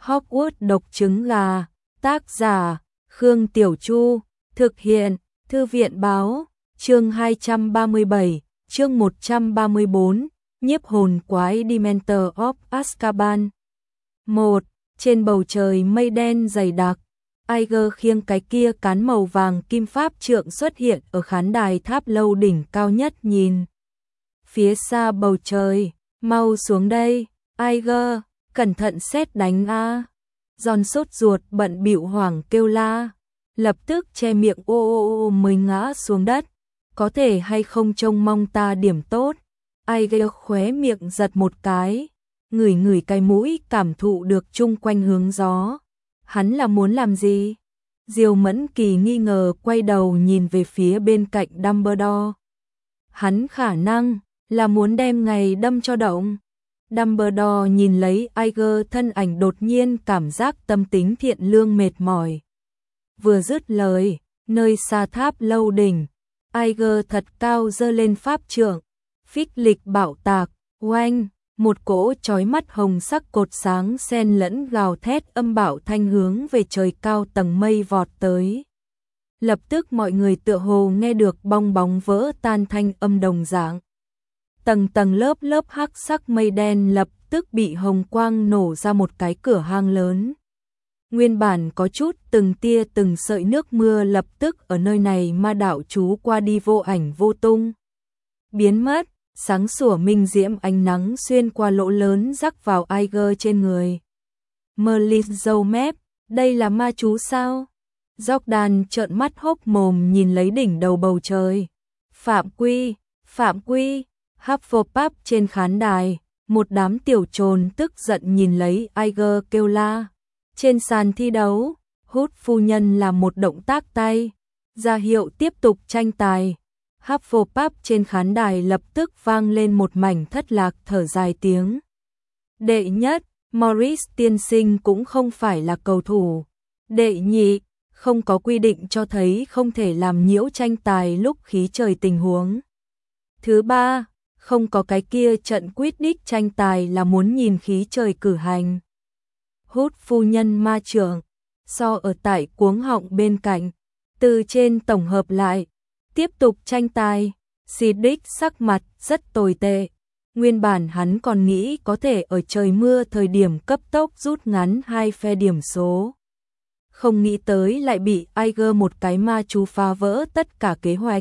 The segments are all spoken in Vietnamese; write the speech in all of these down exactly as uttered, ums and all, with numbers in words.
Hogwarts độc trứng gà, tác giả, Khương Tiểu Chu, thực hiện, Thư viện báo, chương hai trăm ba mươi bảy, chương một trăm ba mươi bốn, nhiếp hồn quái Dementor of Azkaban. một. Trên bầu trời mây đen dày đặc, Iger khiêng cái kia cán màu vàng kim pháp trượng xuất hiện ở khán đài tháp lâu đỉnh cao nhất nhìn. Phía xa bầu trời, mau xuống đây, Iger, cẩn thận sét đánh a. Giòn sốt ruột bận bịu hoảng kêu la, lập tức che miệng ô ô ô mới ngã xuống đất. Có thể hay không trông mong ta điểm tốt. Iger khóe miệng giật một cái, ngửi ngửi cái mũi cảm thụ được chung quanh hướng gió. Hắn là muốn làm gì? Diêu Mẫn Kỳ nghi ngờ quay đầu nhìn về phía bên cạnh Dumbledore. Hắn khả năng là muốn đem ngày đâm cho động. Dumbledore nhìn lấy Iger thân ảnh đột nhiên cảm giác tâm tính thiện lương mệt mỏi. Vừa dứt lời, nơi xa tháp lâu đỉnh, Iger thật cao giơ lên pháp trượng, phích lịch bạo tạc, oanh, một cỗ chói mắt hồng sắc cột sáng xen lẫn gào thét âm bạo thanh hướng về trời cao tầng mây vọt tới. Lập tức mọi người tựa hồ nghe được bong bóng vỡ tan thanh âm đồng dạng. Tầng tầng lớp lớp hắc sắc mây đen lập tức bị hồng quang nổ ra một cái cửa hang lớn. Nguyên bản có chút từng tia từng sợi nước mưa lập tức ở nơi này ma đạo chú qua đi vô ảnh vô tung. Biến mất, sáng sủa minh diễm ánh nắng xuyên qua lỗ lớn rắc vào Iger trên người. Merlin râu mép, đây là ma chú sao? Jordan trợn mắt hốc mồm nhìn lấy đỉnh đầu bầu trời. Phạm quy, phạm quy. Hufflepuff trên khán đài, một đám tiểu trồn tức giận nhìn lấy Iger kêu la. Trên sàn thi đấu, Hút phu nhân làm một động tác tay, ra hiệu tiếp tục tranh tài. Hufflepuff trên khán đài lập tức vang lên một mảnh thất lạc thở dài tiếng. Đệ nhất, Morris tiên sinh cũng không phải là cầu thủ. Đệ nhị, không có quy định cho thấy không thể làm nhiễu tranh tài lúc khí trời tình huống. Thứ ba, không có cái kia trận Quidditch tranh tài là muốn nhìn khí trời cử hành. Hút phu nhân ma trưởng, so ở tại cuống họng bên cạnh, từ trên tổng hợp lại, tiếp tục tranh tài. Cedric sắc mặt rất tồi tệ. Nguyên bản hắn còn nghĩ có thể ở trời mưa thời điểm cấp tốc rút ngắn hai phe điểm số. Không nghĩ tới lại bị Iger một cái ma chú phá vỡ tất cả kế hoạch.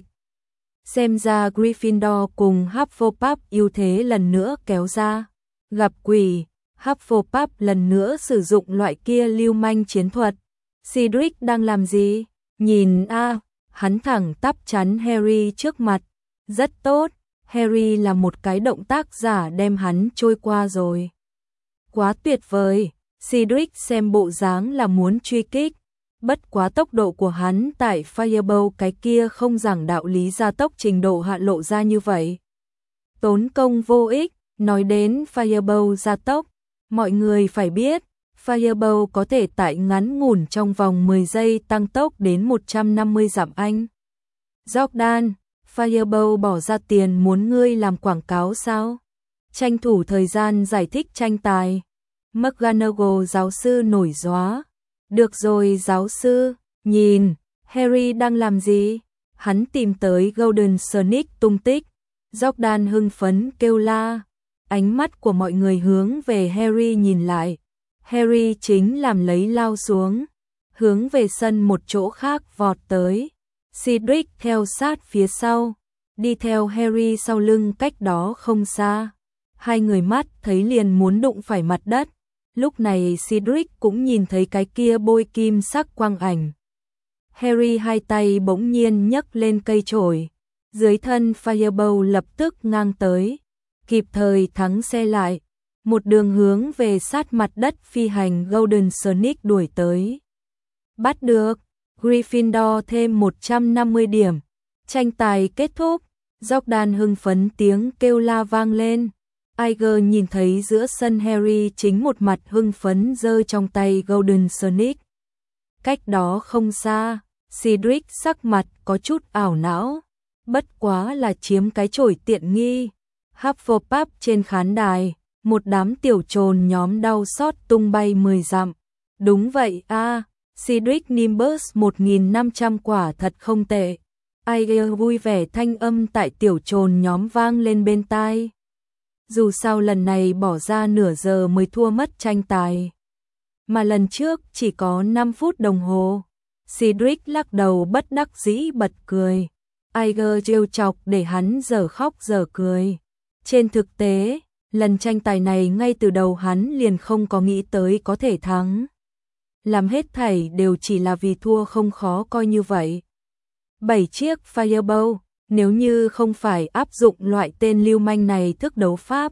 Xem ra Gryffindor cùng Hufflepuff ưu thế lần nữa kéo ra. Gặp quỷ, Hufflepuff lần nữa sử dụng loại kia lưu manh chiến thuật. Cedric đang làm gì? Nhìn a, à, hắn thẳng tắp chắn Harry trước mặt. Rất tốt, Harry là một cái động tác giả đem hắn trôi qua rồi. Quá tuyệt vời, Cedric xem bộ dáng là muốn truy kích. Bất quá tốc độ của hắn tại Firebolt cái kia không giảng đạo lý gia tốc trình độ hạ lộ ra như vậy. Tốn công vô ích, nói đến Firebolt gia tốc, mọi người phải biết, Firebolt có thể tại ngắn ngủn trong vòng mười giây tăng tốc đến một trăm năm mươi dặm Anh. Jordan, Firebolt bỏ ra tiền muốn ngươi làm quảng cáo sao? Tranh thủ thời gian giải thích tranh tài. McGonagall giáo sư nổi gióa. Được rồi giáo sư, nhìn, Harry đang làm gì? Hắn tìm tới Golden Sonic tung tích. Jordan hưng phấn kêu la. Ánh mắt của mọi người hướng về Harry nhìn lại. Harry chính làm lấy lao xuống, hướng về sân một chỗ khác vọt tới. Cedric theo sát phía sau, đi theo Harry sau lưng cách đó không xa. Hai người mắt thấy liền muốn đụng phải mặt đất. Lúc này Cedric cũng nhìn thấy cái kia bôi kim sắc quang ảnh. Harry hai tay bỗng nhiên nhấc lên cây chổi, dưới thân Firebolt lập tức ngang tới, kịp thời thắng xe lại, một đường hướng về sát mặt đất phi hành Golden Sonic đuổi tới. Bắt được, Gryffindor thêm một trăm năm mươi điểm. Tranh tài kết thúc, Jordan hưng phấn tiếng kêu la vang lên. Iger nhìn thấy giữa sân Harry chính một mặt hưng phấn giơ trong tay Golden Sonic. Cách đó không xa, Cedric sắc mặt có chút ảo não, bất quá là chiếm cái chổi tiện nghi. Hufflepuff trên khán đài, Một đám tiểu trồn nhóm đau xót tung bay mười dặm. Đúng vậy a, Cedric Nimbus một nghìn năm trăm quả thật không tệ. Aiger vui vẻ thanh âm tại tiểu trồn nhóm vang lên bên tai. Dù sao lần này bỏ ra nửa giờ mới thua mất tranh tài. Mà lần trước chỉ có năm phút đồng hồ. Cedric lắc đầu bất đắc dĩ bật cười. Aiger trêu chọc để hắn giờ khóc giờ cười. Trên thực tế, lần tranh tài này ngay từ đầu hắn liền không có nghĩ tới có thể thắng. Làm hết thảy đều chỉ là vì thua không khó coi như vậy. Bảy chiếc Firebow, nếu như không phải áp dụng loại tên lưu manh này thức đấu pháp,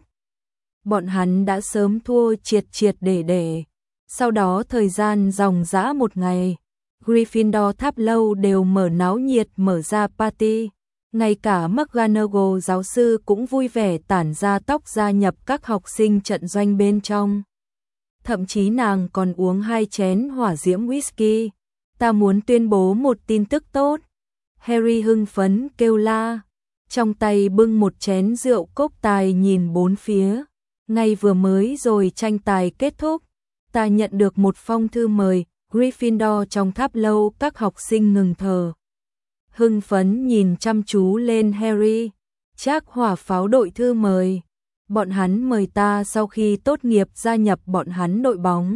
bọn hắn đã sớm thua triệt triệt để để. Sau đó thời gian dòng dã một ngày, Gryffindor tháp lâu đều mở náo nhiệt mở ra party. Ngay cả McGonagall giáo sư cũng vui vẻ tản ra tóc gia nhập các học sinh trận doanh bên trong. Thậm chí nàng còn uống hai chén hỏa diễm whisky. Ta muốn tuyên bố một tin tức tốt. Harry hưng phấn kêu la, trong tay bưng một chén rượu cốc tài nhìn bốn phía. Ngay vừa mới rồi tranh tài kết thúc, ta nhận được một phong thư mời. Gryffindor trong tháp lâu các học sinh ngừng thở. Hưng phấn nhìn chăm chú lên Harry. Trác hỏa pháo đội thư mời. Bọn hắn mời ta sau khi tốt nghiệp gia nhập bọn hắn đội bóng.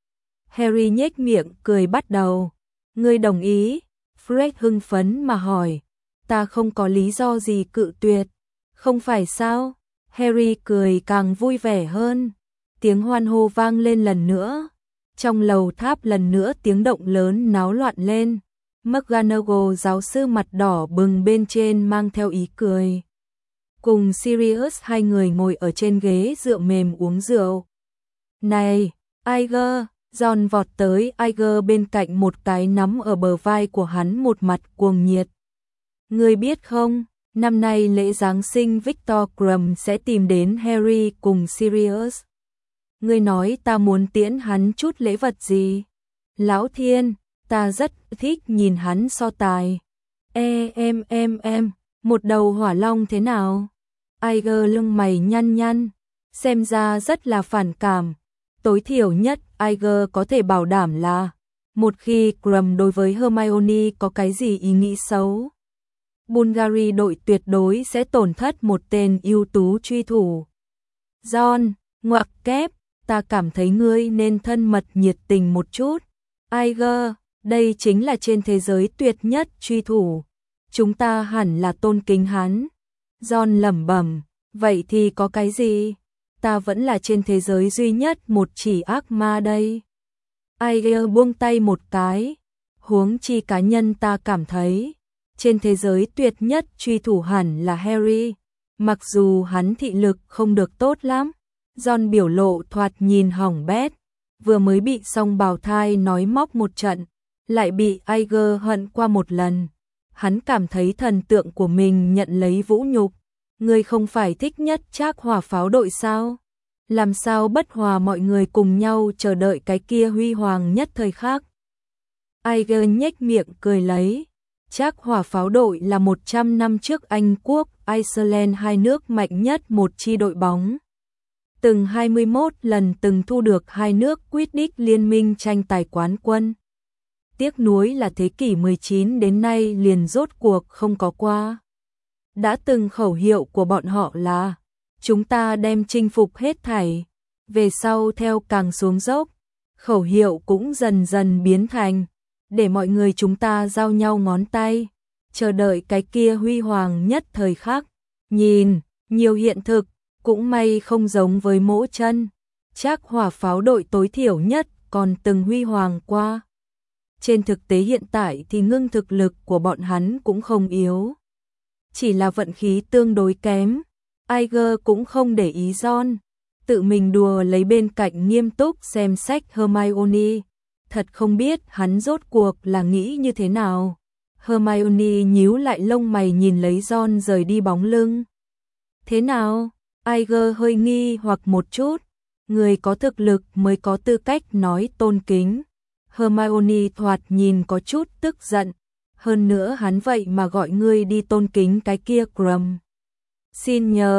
Harry nhếch miệng cười bắt đầu. Ngươi đồng ý? Fred hưng phấn mà hỏi. Ta không có lý do gì cự tuyệt. Không phải sao? Harry cười càng vui vẻ hơn. Tiếng hoan hô vang lên lần nữa. Trong lầu tháp lần nữa tiếng động lớn náo loạn lên. McGonagall giáo sư mặt đỏ bừng bên trên mang theo ý cười. Cùng Sirius hai người ngồi ở trên ghế dựa mềm uống rượu. Này, Aiger, Ron vọt tới Aiger bên cạnh một cái nắm ở bờ vai của hắn một mặt cuồng nhiệt. Ngươi biết không, năm nay lễ Giáng sinh Victor Krum sẽ tìm đến Harry cùng Sirius. Ngươi nói ta muốn tiễn hắn chút lễ vật gì? Lão thiên, ta rất thích nhìn hắn so tài. E em em em, một đầu hỏa long thế nào? Aiger lưng mày nhăn nhăn, xem ra rất là phản cảm. Tối thiểu nhất Aiger có thể bảo đảm là một khi Krum đối với Hermione có cái gì ý nghĩ xấu, Bulgari đội tuyệt đối sẽ tổn thất một tên ưu tú truy thủ. Ron, ngoặc kép, ta cảm thấy ngươi nên thân mật nhiệt tình một chút. Aiger, đây chính là trên thế giới tuyệt nhất truy thủ. Chúng ta hẳn là tôn kính hắn. Ron lẩm bẩm, vậy thì có cái gì? Ta vẫn là trên thế giới duy nhất một chỉ ác ma đây. Aiger buông tay một cái. Huống chi cá nhân ta cảm thấy, trên thế giới tuyệt nhất truy thủ hẳn là Harry. Mặc dù hắn thị lực không được tốt lắm. Ron biểu lộ thoạt nhìn hỏng bét. Vừa mới bị song bào thai nói móc một trận, lại bị Aiger hận qua một lần. Hắn cảm thấy thần tượng của mình nhận lấy vũ nhục. Ngươi không phải thích nhất Trác hỏa pháo đội sao? Làm sao bất hòa mọi người cùng nhau chờ đợi cái kia huy hoàng nhất thời khắc? Aiger nhếch miệng cười lấy. Trác hỏa pháo đội là một trăm năm trước Anh Quốc, Iceland hai nước mạnh nhất một chi đội bóng. Từng hai mươi mốt lần từng thu được hai nước Quidditch liên minh tranh tài quán quân. Tiếc nuối là thế kỷ mười chín đến nay liền rốt cuộc không có qua. Đã từng khẩu hiệu của bọn họ là chúng ta đem chinh phục hết thảy. Về sau theo càng xuống dốc, khẩu hiệu cũng dần dần biến thành để mọi người chúng ta giao nhau ngón tay, chờ đợi cái kia huy hoàng nhất thời khắc. Nhìn, nhiều hiện thực, cũng may không giống với mỗ chân. Trác hỏa pháo đội tối thiểu nhất còn từng huy hoàng qua. Trên thực tế hiện tại thì ngưng thực lực của bọn hắn cũng không yếu. Chỉ là vận khí tương đối kém. Aiger cũng không để ý Ron, tự mình đùa lấy bên cạnh nghiêm túc xem sách Hermione. Thật không biết hắn rốt cuộc là nghĩ như thế nào. Hermione nhíu lại lông mày nhìn lấy Ron rời đi bóng lưng. Thế nào? Aiger hơi nghi hoặc một chút. Người có thực lực mới có tư cách nói tôn kính. Hermione thoạt nhìn có chút tức giận. Hơn nữa hắn vậy mà gọi ngươi đi tôn kính cái kia Krum. Xin nhờ,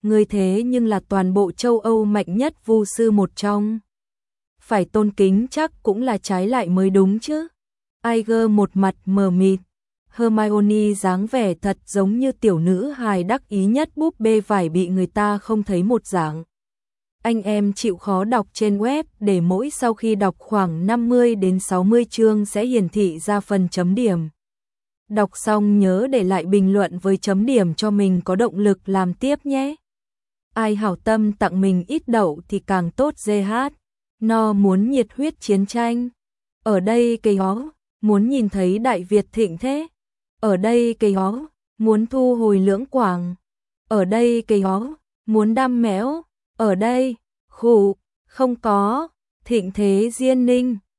ngươi thế nhưng là toàn bộ châu Âu mạnh nhất vu sư một trong. Phải tôn kính chắc cũng là trái lại mới đúng chứ. Iger một mặt mờ mịt. Hermione dáng vẻ thật giống như tiểu nữ hài đắc ý nhất búp bê vải bị người ta không thấy một dạng. Anh em chịu khó đọc trên web để mỗi sau khi đọc khoảng năm mươi đến sáu mươi chương sẽ hiển thị ra phần chấm điểm. Đọc xong nhớ để lại bình luận với chấm điểm cho mình có động lực làm tiếp nhé. Ai hảo tâm tặng mình ít đậu thì càng tốt giê hát. No muốn nhiệt huyết chiến tranh. Ở đây cây hó, muốn nhìn thấy Đại Việt thịnh thế. Ở đây cây hó, muốn thu hồi lưỡng quảng. Ở đây cây hó, muốn đam méo. Ở đây, khủ, không có, thịnh thế diên ninh.